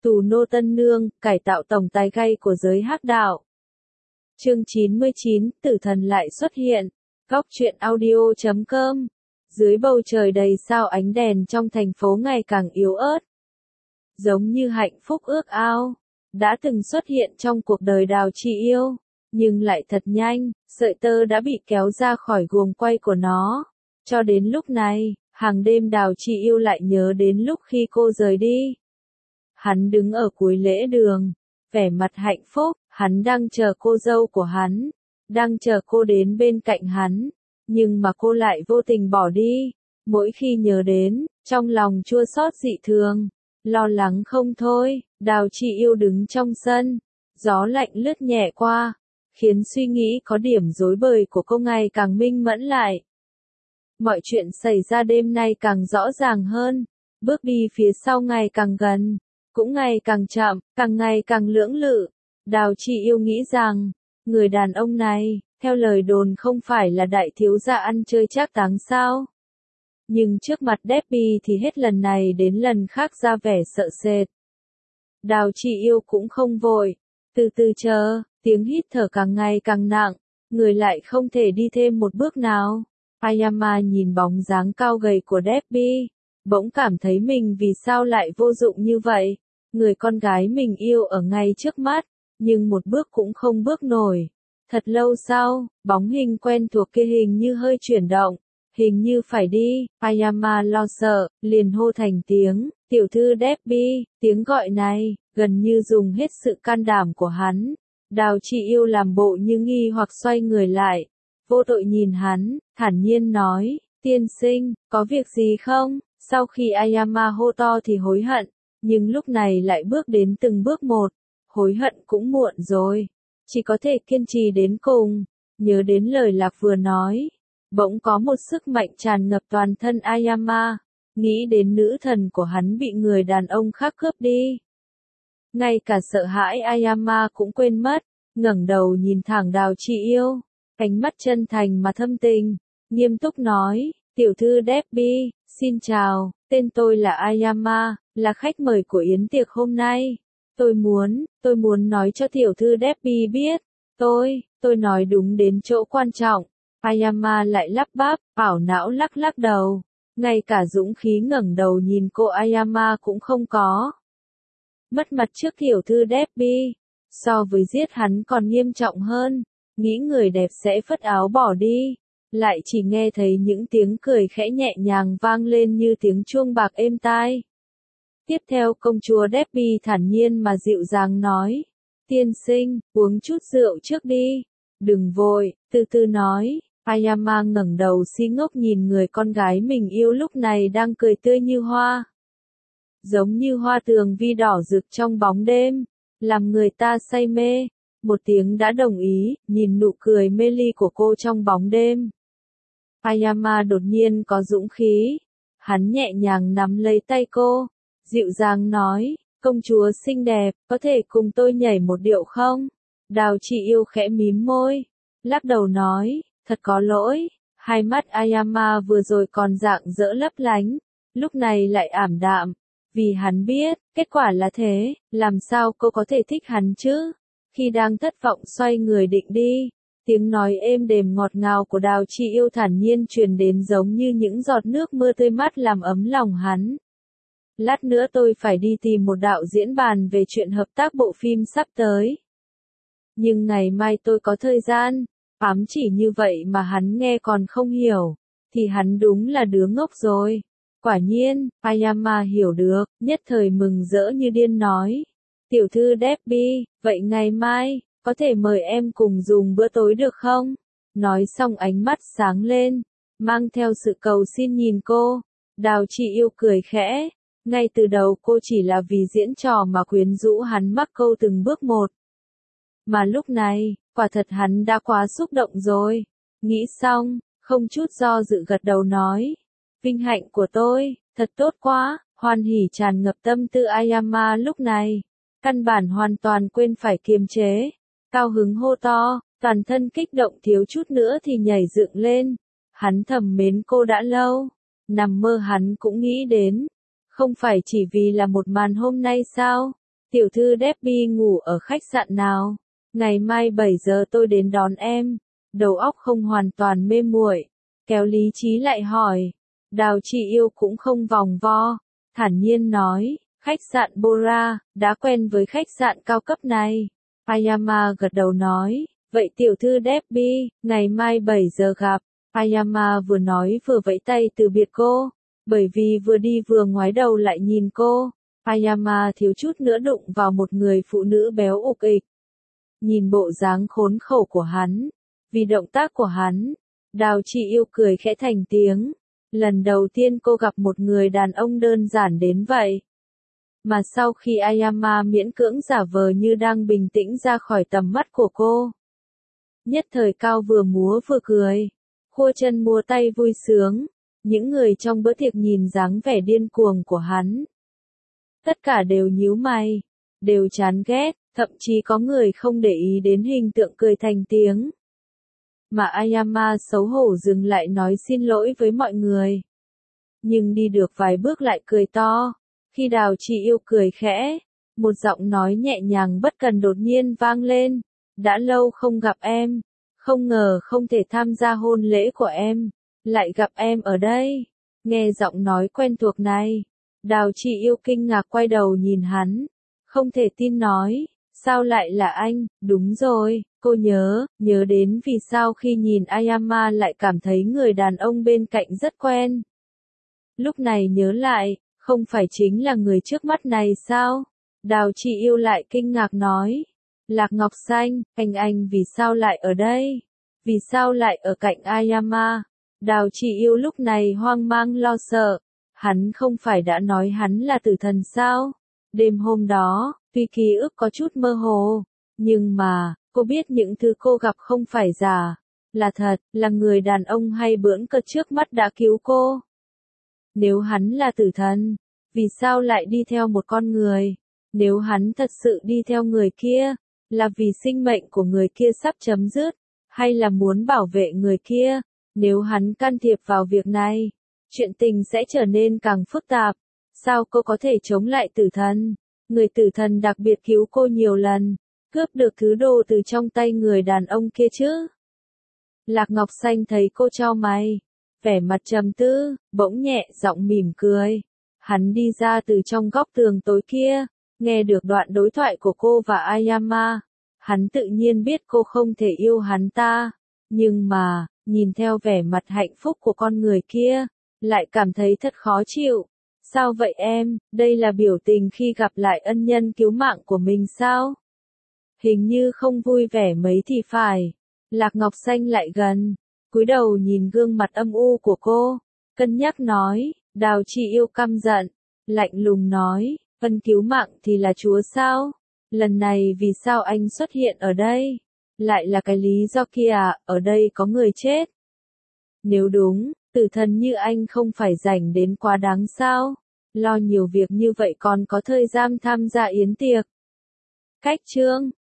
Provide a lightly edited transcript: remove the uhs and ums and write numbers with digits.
Tù nô tân nương, cải tạo tổng tài gay của giới hắc đạo. Chương 99, tử thần lại xuất hiện. Góc truyện audio.com. Dưới bầu trời đầy sao ánh đèn trong thành phố ngày càng yếu ớt. Giống như hạnh phúc ước ao, đã từng xuất hiện trong cuộc đời Đào Chi Yêu, nhưng lại thật nhanh, sợi tơ đã bị kéo ra khỏi guồng quay của nó. Cho đến lúc này, hàng đêm Đào Chi Yêu lại nhớ đến lúc khi cô rời đi. Hắn đứng ở cuối lễ đường, vẻ mặt hạnh phúc, hắn đang chờ cô dâu của hắn, đang chờ cô đến bên cạnh hắn, nhưng mà cô lại vô tình bỏ đi. Mỗi khi nhớ đến, trong lòng chua xót dị thường, lo lắng không thôi. Đào Chi Yêu đứng trong sân, gió lạnh lướt nhẹ qua, khiến suy nghĩ có điểm rối bời của cô ngày càng minh mẫn lại. Mọi chuyện xảy ra đêm nay càng rõ ràng hơn, bước đi phía sau ngày càng gần, cũng ngày càng chậm, càng ngày càng lưỡng lự. Đào Chi Yêu nghĩ rằng, người đàn ông này, theo lời đồn không phải là đại thiếu gia ăn chơi trác táng sao? Nhưng trước mặt Debbie thì hết lần này đến lần khác ra vẻ sợ sệt. Đào Chi Yêu cũng không vội, từ từ chờ, tiếng hít thở càng ngày càng nặng, người lại không thể đi thêm một bước nào. Ayama nhìn bóng dáng cao gầy của Debbie, bỗng cảm thấy mình vì sao lại vô dụng như vậy. Người con gái mình yêu ở ngay trước mắt, nhưng một bước cũng không bước nổi. Thật lâu sau, bóng hình quen thuộc kia hình như hơi chuyển động, hình như phải đi. Ayama lo sợ, liền hô thành tiếng, tiểu thư Debbie. Tiếng gọi này, gần như dùng hết sự can đảm của hắn. Đào Chi Yêu làm bộ như nghi hoặc xoay người lại, vô tội nhìn hắn, thản nhiên nói, tiên sinh, có việc gì không? Sau khi Ayama hô to thì hối hận, nhưng lúc này lại bước đến từng bước một, hối hận cũng muộn rồi, chỉ có thể kiên trì đến cùng. Nhớ đến lời Lạc vừa nói, bỗng có một sức mạnh tràn ngập toàn thân Ayama, nghĩ đến nữ thần của hắn bị người đàn ông khác cướp đi. Ngay cả sợ hãi Ayama cũng quên mất, ngẩng đầu nhìn thẳng Đào Chi Yêu, ánh mắt chân thành mà thâm tình, nghiêm túc nói, tiểu thư Debbie, xin chào, tên tôi là Ayama, là khách mời của yến tiệc hôm nay. Tôi muốn nói cho tiểu thư Debbie biết, tôi nói đúng đến chỗ quan trọng. Ayama lại lắp bắp, ảo não lắc lắc đầu, ngay cả dũng khí ngẩng đầu nhìn cô Ayama cũng không có. Mất mặt trước tiểu thư Debbie, so với giết hắn còn nghiêm trọng hơn, nghĩ người đẹp sẽ phất áo bỏ đi. Lại chỉ nghe thấy những tiếng cười khẽ nhẹ nhàng vang lên như tiếng chuông bạc êm tai. Tiếp theo công chúa Debbie thản nhiên mà dịu dàng nói, tiên sinh, uống chút rượu trước đi, đừng vội, từ từ nói. Ayama ngẩng đầu si ngốc nhìn người con gái mình yêu lúc này đang cười tươi như hoa. Giống như hoa tường vi đỏ rực trong bóng đêm, làm người ta say mê. Một tiếng đã đồng ý, nhìn nụ cười mê ly của cô trong bóng đêm. Ayama đột nhiên có dũng khí, hắn nhẹ nhàng nắm lấy tay cô, dịu dàng nói, công chúa xinh đẹp, có thể cùng tôi nhảy một điệu không? Đào Chi Yêu khẽ mím môi, lắc đầu nói, thật có lỗi. Hai mắt Ayama vừa rồi còn rạng rỡ lấp lánh, lúc này lại ảm đạm, vì hắn biết, kết quả là thế, làm sao cô có thể thích hắn chứ? Khi đang thất vọng xoay người định đi, tiếng nói êm đềm ngọt ngào của Đào Chi Yêu thản nhiên truyền đến giống như những giọt nước mưa tươi mát làm ấm lòng hắn. Lát nữa tôi phải đi tìm một đạo diễn bàn về chuyện hợp tác bộ phim sắp tới. Nhưng ngày mai tôi có thời gian. Ám chỉ như vậy mà hắn nghe còn không hiểu, thì hắn đúng là đứa ngốc rồi. Quả nhiên, Ayama hiểu được, nhất thời mừng rỡ như điên nói. Tiểu thư Debbie, vậy ngày mai, có thể mời em cùng dùng bữa tối được không? Nói xong ánh mắt sáng lên, mang theo sự cầu xin nhìn cô. Đào Chi Yêu cười khẽ, ngay từ đầu cô chỉ là vì diễn trò mà quyến rũ hắn mắc câu từng bước một. Mà lúc này, quả thật hắn đã quá xúc động rồi. Nghĩ xong, không chút do dự gật đầu nói. Vinh hạnh của tôi, thật tốt quá, hoan hỉ tràn ngập tâm tư Ayama lúc này. Căn bản hoàn toàn quên phải kiềm chế. Cao hứng hô to, toàn thân kích động thiếu chút nữa thì nhảy dựng lên. Hắn thầm mến cô đã lâu. Nằm mơ hắn cũng nghĩ đến. Không phải chỉ vì là một màn hôm nay sao? Tiểu thư Debbie ngủ ở khách sạn nào? Ngày mai 7 giờ tôi đến đón em. Đầu óc không hoàn toàn mê muội, kéo lý trí lại hỏi. Đào Chị Yêu cũng không vòng vo, thản nhiên nói, khách sạn Bora, đã quen với khách sạn cao cấp này. Ayama gật đầu nói, vậy tiểu thư Debbie, ngày mai 7 giờ gặp. Ayama vừa nói vừa vẫy tay từ biệt cô, bởi vì vừa đi vừa ngoái đầu lại nhìn cô. Ayama thiếu chút nữa đụng vào một người phụ nữ béo ục ịch. Nhìn bộ dáng khốn khổ của hắn, vì động tác của hắn, Đào Chị Yêu cười khẽ thành tiếng. Lần đầu tiên cô gặp một người đàn ông đơn giản đến vậy. Mà sau khi Ayama miễn cưỡng giả vờ như đang bình tĩnh ra khỏi tầm mắt của cô, nhất thời cao vừa múa vừa cười, khua chân múa tay vui sướng. Những người trong bữa tiệc nhìn dáng vẻ điên cuồng của hắn, tất cả đều nhíu mày, đều chán ghét, thậm chí có người không để ý đến hình tượng cười thành tiếng. Mà Ayama xấu hổ dừng lại nói xin lỗi với mọi người. Nhưng đi được vài bước lại cười to. Khi Đào Chị Yêu cười khẽ, một giọng nói nhẹ nhàng bất cần đột nhiên vang lên. Đã lâu không gặp em, không ngờ không thể tham gia hôn lễ của em, lại gặp em ở đây. Nghe giọng nói quen thuộc này, Đào Chị Yêu kinh ngạc quay đầu nhìn hắn, không thể tin nói, sao lại là anh? Đúng rồi, cô nhớ đến vì sao khi nhìn Ayama lại cảm thấy người đàn ông bên cạnh rất quen. Lúc này nhớ lại, không phải chính là người trước mắt này sao? Đào Chị Yêu lại kinh ngạc nói, Lạc Ngọc Xanh, anh vì sao lại ở đây? Vì sao lại ở cạnh Ayama? Đào Chị Yêu lúc này hoang mang lo sợ, hắn không phải đã nói hắn là tử thần sao? Đêm hôm đó, tuy ký ức có chút mơ hồ, nhưng mà, cô biết những thứ cô gặp không phải giả, là thật, là người đàn ông hay bỡn cợt trước mắt đã cứu cô. Nếu hắn là tử thần, vì sao lại đi theo một con người? Nếu hắn thật sự đi theo người kia, là vì sinh mệnh của người kia sắp chấm dứt, hay là muốn bảo vệ người kia? Nếu hắn can thiệp vào việc này, chuyện tình sẽ trở nên càng phức tạp. Sao cô có thể chống lại tử thần? Người tử thần đặc biệt cứu cô nhiều lần, cướp được thứ đồ từ trong tay người đàn ông kia chứ? Lạc Ngọc Xanh thấy cô chau mày, vẻ mặt trầm tư, bỗng nhẹ giọng mỉm cười. Hắn đi ra từ trong góc tường tối kia, nghe được đoạn đối thoại của cô và Ayama. Hắn tự nhiên biết cô không thể yêu hắn ta, nhưng mà, nhìn theo vẻ mặt hạnh phúc của con người kia, lại cảm thấy thật khó chịu. Sao vậy em, đây là biểu tình khi gặp lại ân nhân cứu mạng của mình sao? Hình như không vui vẻ mấy thì phải. Lạc Ngọc Xanh lại gần, cúi đầu nhìn gương mặt âm u của cô, cân nhắc nói, Đào Chị Yêu căm giận, lạnh lùng nói, ân cứu mạng thì là Chúa sao? Lần này vì sao anh xuất hiện ở đây? Lại là cái lý do kia à, ở đây có người chết. Nếu đúng, tử thần như anh không phải rảnh đến quá đáng sao? Lo nhiều việc như vậy còn có thời gian tham gia yến tiệc. Cách chương